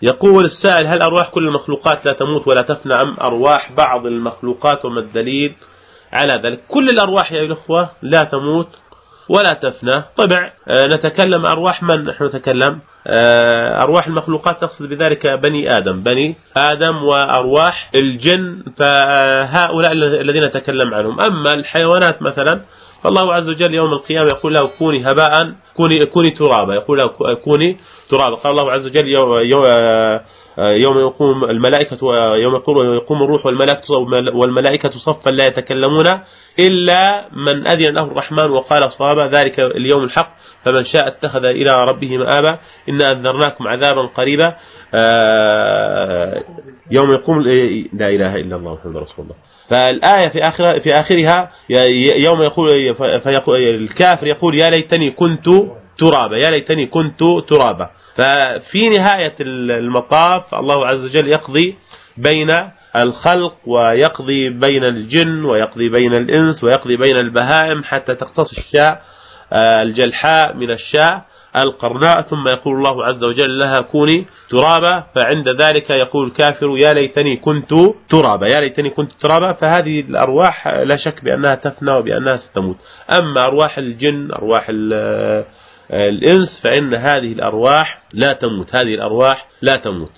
يقول السائل: هل أرواح كل المخلوقات لا تموت ولا تفنى أم أرواح بعض المخلوقات، وما الدليل على ذلك؟ كل الأرواح يا الأخوة لا تموت ولا تفنى. طبعا نتكلم أرواح من؟ نحن نتكلم أرواح المخلوقات، نقصد بذلك بني آدم وأرواح الجن، فهؤلاء الذين نتكلم عنهم. أما الحيوانات مثلا، فالله عز وجل يوم القيامة يقول له: كوني هباء، كوني ترابا، يقول له كوني ترابا. قال الله عز وجل: يوم يقوم الملائكة، يوم يقوم الروح والملائكة صفا لا يتكلمون إلا من أذن له الرحمن وقال صوابا، ذلك اليوم الحق فمن شاء اتخذ إلى ربه مآبا، إنا أنذرناكم عذابا قريبا. يوم يقوم، لا إله إلا الله محمد رسول الله. فالآية في آخرها يوم يقول الكافر يقول: يا ليتني كنت ترابا، يا ليتني كنت ترابا. ففي نهاية المطاف الله عز وجل يقضي بين الخلق، ويقضي بين الجن، ويقضي بين الإنس، ويقضي بين البهائم، حتى تقتص الشاء الجلحاء من الشاء القرناء، ثم يقول الله عز وجل لها: كوني ترابا. فعند ذلك يقول الكافر: يا ليتني كنت ترابا، يا ليتني كنت ترابا. فهذه الأرواح لا شك بأنها تفنى وبأنها ستموت. أما أرواح الجن، أرواح الإنس، فإن هذه الأرواح لا تموت، هذه الأرواح لا تموت.